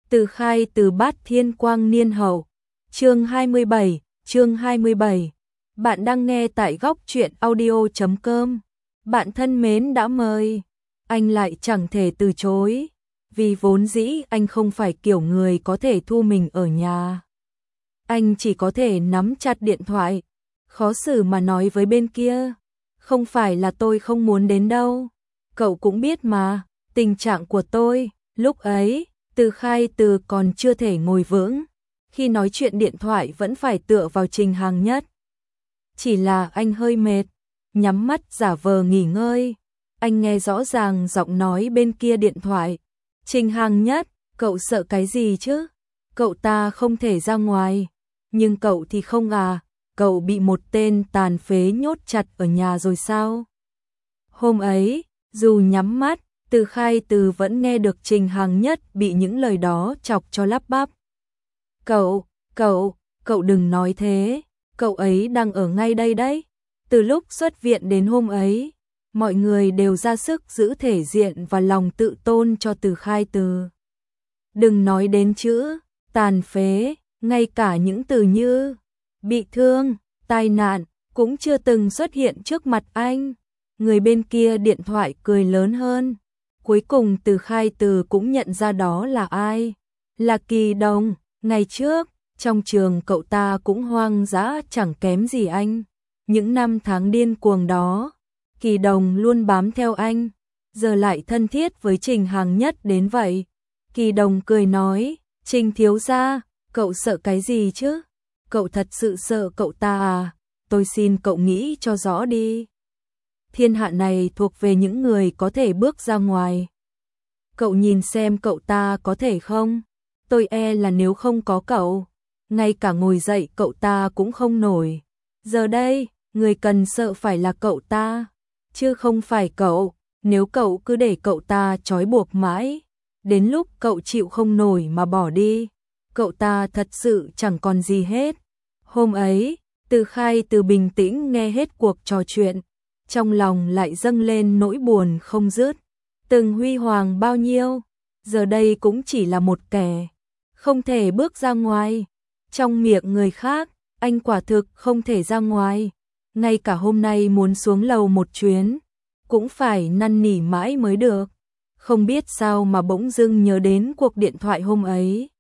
Từ khai từ Bát Thiên Quang Niên Hậu. Chương 27. Bạn đang nghe tại góc truyện audio.com. Bạn thân mến đã mời, anh lại chẳng thể từ chối, vì vốn dĩ anh không phải kiểu người có thể thu mình ở nhà. Anh chỉ có thể nắm chặt điện thoại, khó xử mà nói với bên kia, không phải là tôi không muốn đến đâu, cậu cũng biết mà, tình trạng của tôi, lúc ấy, Từ khai từ còn chưa thể ngồi vững, khi nói chuyện điện thoại vẫn phải tựa vào Trình Hàng Nhất. Chỉ là anh hơi mệt, nhắm mắt giả vờ nghỉ ngơi, anh nghe rõ ràng giọng nói bên kia điện thoại. Trình Hàng Nhất, cậu sợ cái gì chứ? Cậu ta không thể ra ngoài, nhưng cậu thì không à, cậu bị một tên tàn phế nhốt chặt ở nhà rồi sao? Hôm ấy, dù nhắm mắt, Từ khai từ vẫn nghe được Trình Hàng Nhất bị những lời đó chọc cho lắp bắp. Cậu đừng nói thế, cậu ấy đang ở ngay đây đấy. Từ lúc xuất viện đến hôm ấy, mọi người đều ra sức giữ thể diện và lòng tự tôn cho Từ khai từ. Đừng nói đến chữ tàn phế, ngay cả những từ như bị thương, tai nạn cũng chưa từng xuất hiện trước mặt anh. Người bên kia điện thoại cười lớn hơn. Cuối cùng Từ khai từ cũng nhận ra đó là ai. Là Kỳ Đồng. Ngày trước, trong trường cậu ta cũng hoang dã chẳng kém gì anh. Những năm tháng điên cuồng đó, Kỳ Đồng luôn bám theo anh, giờ lại thân thiết với Trình Hàng Nhất đến vậy. Kỳ Đồng cười nói, Trình thiếu gia, cậu sợ cái gì chứ? Cậu thật sự sợ cậu ta à? Tôi xin cậu nghĩ cho rõ đi. Thiên hạ này thuộc về những người có thể bước ra ngoài. Cậu nhìn xem cậu ta có thể không? Tôi e là nếu không có cậu, ngay cả ngồi dậy cậu ta cũng không nổi. Giờ đây, người cần sợ phải là cậu ta, chứ không phải cậu. Nếu cậu cứ để cậu ta trói buộc mãi, đến lúc cậu chịu không nổi mà bỏ đi, cậu ta thật sự chẳng còn gì hết. Hôm ấy, Từ khai từ bình tĩnh nghe hết cuộc trò chuyện, trong lòng lại dâng lên nỗi buồn không dứt. Từng huy hoàng bao nhiêu, giờ đây cũng chỉ là một kẻ không thể bước ra ngoài. Trong miệng người khác, anh quả thực không thể ra ngoài. Ngay cả hôm nay muốn xuống lầu một chuyến, cũng phải năn nỉ mãi mới được. Không biết sao mà bỗng dưng nhớ đến cuộc điện thoại hôm ấy.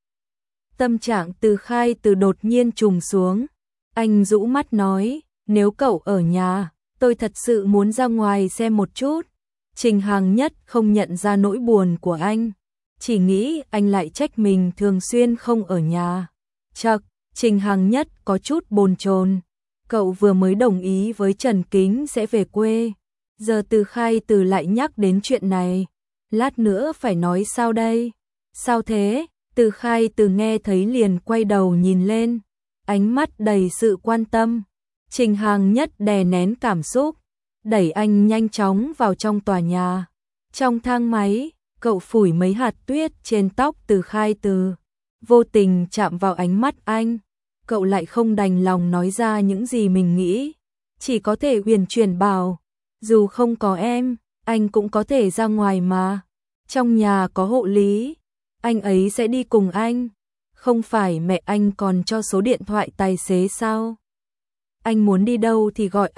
Tâm trạng Từ khai từ đột nhiên trùng xuống. Anh rũ mắt nói, nếu cậu ở nhà, tôi thật sự muốn ra ngoài xem một chút. Trình Hàng Nhất không nhận ra nỗi buồn của anh, chỉ nghĩ anh lại trách mình thường xuyên không ở nhà. Chậc, Trình Hàng Nhất có chút bồn chồn. Cậu vừa mới đồng ý với Trần Kính sẽ về quê, giờ Từ khai từ lại nhắc đến chuyện này. Lát nữa phải nói sao đây? Sao thế? Từ khai từ nghe thấy liền quay đầu nhìn lên, ánh mắt đầy sự quan tâm. Trình Hàng Nhất đè nén cảm xúc, đẩy anh nhanh chóng vào trong tòa nhà. Trong thang máy, cậu phủi mấy hạt tuyết trên tóc Từ khai từ, vô tình chạm vào ánh mắt anh. Cậu lại không đành lòng nói ra những gì mình nghĩ, chỉ có thể huyền chuyển bảo, dù không có em, anh cũng có thể ra ngoài mà. Trong nhà có hộ lý, anh ấy sẽ đi cùng anh. Không phải mẹ anh còn cho số điện thoại tài xế sao? Anh muốn đi đâu thì gọi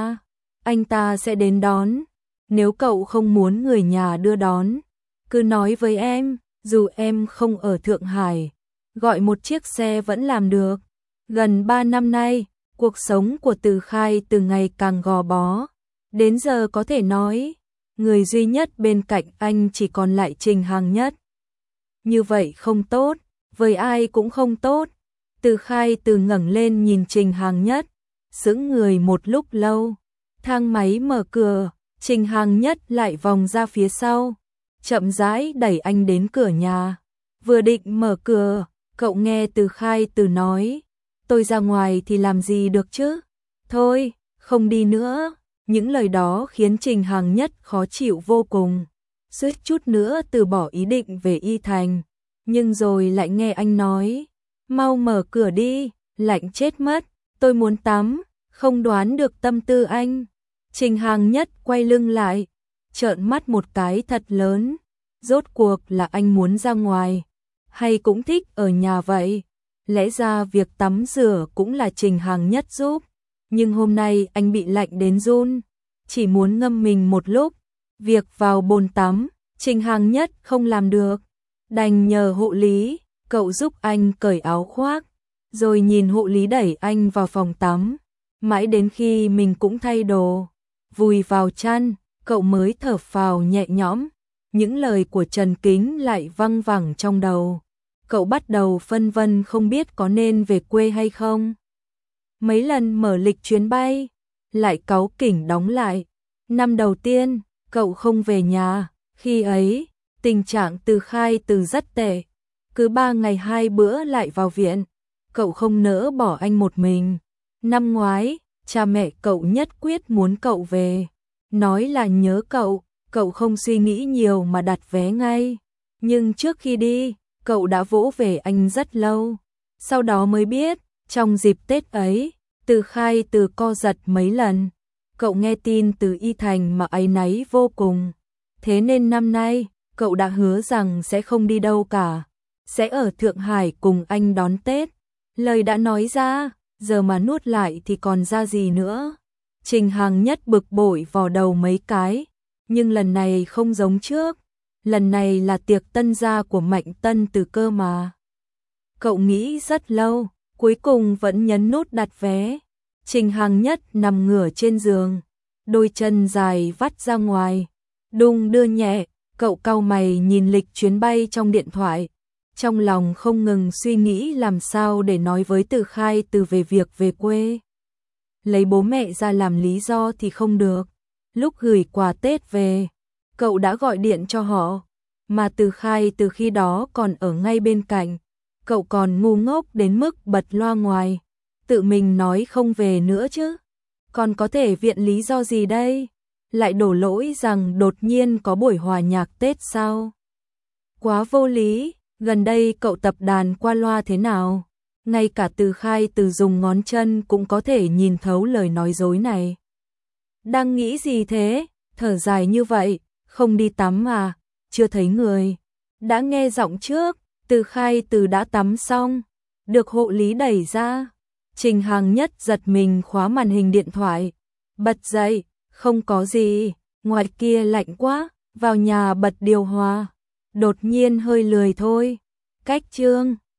anh ta sẽ đến đón. Nếu cậu không muốn người nhà đưa đón, cứ nói với em, dù em không ở Thượng Hải, gọi một chiếc xe vẫn làm được. Gần 3 năm nay, cuộc sống của Từ khai từ ngày càng gò bó. Đến giờ có thể nói, người duy nhất bên cạnh anh chỉ còn lại Trình Hàng Nhất. Như vậy không tốt, với ai cũng không tốt. Từ khai từ ngẩng lên nhìn Trình Hàng Nhất, sững người một lúc lâu. Thang máy mở cửa, Trình Hàng Nhất lại vòng ra phía sau, chậm rãi đẩy anh đến cửa nhà. Vừa định mở cửa, cậu nghe Từ khai từ nói, tôi ra ngoài thì làm gì được chứ? Thôi, không đi nữa. Những lời đó khiến Trình Hàng Nhất khó chịu vô cùng, suýt chút nữa từ bỏ ý định về Y Thành. Nhưng rồi lại nghe anh nói, mau mở cửa đi, lạnh chết mất, tôi muốn tắm. Không đoán được tâm tư anh, Trình Hàng Nhất quay lưng lại, trợn mắt một cái thật lớn. Rốt cuộc là anh muốn ra ngoài, hay cũng thích ở nhà vậy? Lẽ ra việc tắm rửa cũng là Trình Hàng Nhất giúp, nhưng hôm nay anh bị lạnh đến run, chỉ muốn ngâm mình một lúc. Việc vào bồn tắm, Trình Hàng Nhất không làm được, đành nhờ hộ lý, cậu giúp anh cởi áo khoác, rồi nhìn hộ lý đẩy anh vào phòng tắm. Mãi đến khi mình cũng thay đồ, vùi vào chăn, cậu mới thở phào nhẹ nhõm. Những lời của Trần Kính lại văng vẳng trong đầu. Cậu bắt đầu phân vân không biết có nên về quê hay không. Mấy lần mở lịch chuyến bay, lại cáu kỉnh đóng lại. Năm đầu tiên, cậu không về nhà. Khi ấy, tình trạng Từ Khai Từ rất tệ. Cứ 3 ngày 2 bữa lại vào viện. Cậu không nỡ bỏ anh một mình. Năm ngoái, cha mẹ cậu nhất quyết muốn cậu về. Nói là nhớ cậu không suy nghĩ nhiều mà đặt vé ngay. Nhưng trước khi đi, cậu đã vỗ về anh rất lâu. Sau đó mới biết, trong dịp Tết ấy, Từ Khai Từ co giật mấy lần. Cậu nghe tin từ Y Thành mà áy náy vô cùng. Thế nên năm nay, cậu đã hứa rằng sẽ không đi đâu cả. Sẽ ở Thượng Hải cùng anh đón Tết. Lời đã nói ra, giờ mà nuốt lại thì còn ra gì nữa. Trình Hàng Nhất bực bội vò đầu mấy cái. Nhưng lần này không giống trước. Lần này là tiệc tân gia của Mạnh Tân Từ cơ mà. Cậu nghĩ rất lâu, cuối cùng vẫn nhấn nút đặt vé. Trình Hàng Nhất nằm ngửa trên giường, đôi chân dài vắt ra ngoài, đung đưa nhẹ. Cậu cau mày nhìn lịch chuyến bay trong điện thoại, trong lòng không ngừng suy nghĩ làm sao để nói với Từ Khai Từ về việc về quê. Lấy bố mẹ ra làm lý do thì không được. Lúc gửi quà Tết về, cậu đã gọi điện cho họ, mà Từ Khai Từ khi đó còn ở ngay bên cạnh. Cậu còn ngu ngốc đến mức bật loa ngoài, tự mình nói không về nữa chứ. Còn có thể viện lý do gì đây? Lại đổ lỗi rằng đột nhiên có buổi hòa nhạc Tết sao? Quá vô lý, gần đây cậu tập đàn qua loa thế nào? Ngay cả Từ Khai Từ dùng ngón chân cũng có thể nhìn thấu lời nói dối này. Đang nghĩ gì thế? Thở dài như vậy, không đi tắm à? Chưa thấy người. Đã nghe giọng trước, Từ Khai Từ đã tắm xong, được hộ lý đẩy ra. Trình Hàng Nhất giật mình khóa màn hình điện thoại, bật dậy, không có gì, ngoài kia lạnh quá, vào nhà bật điều hòa. Đột nhiên hơi lười thôi. Cách chương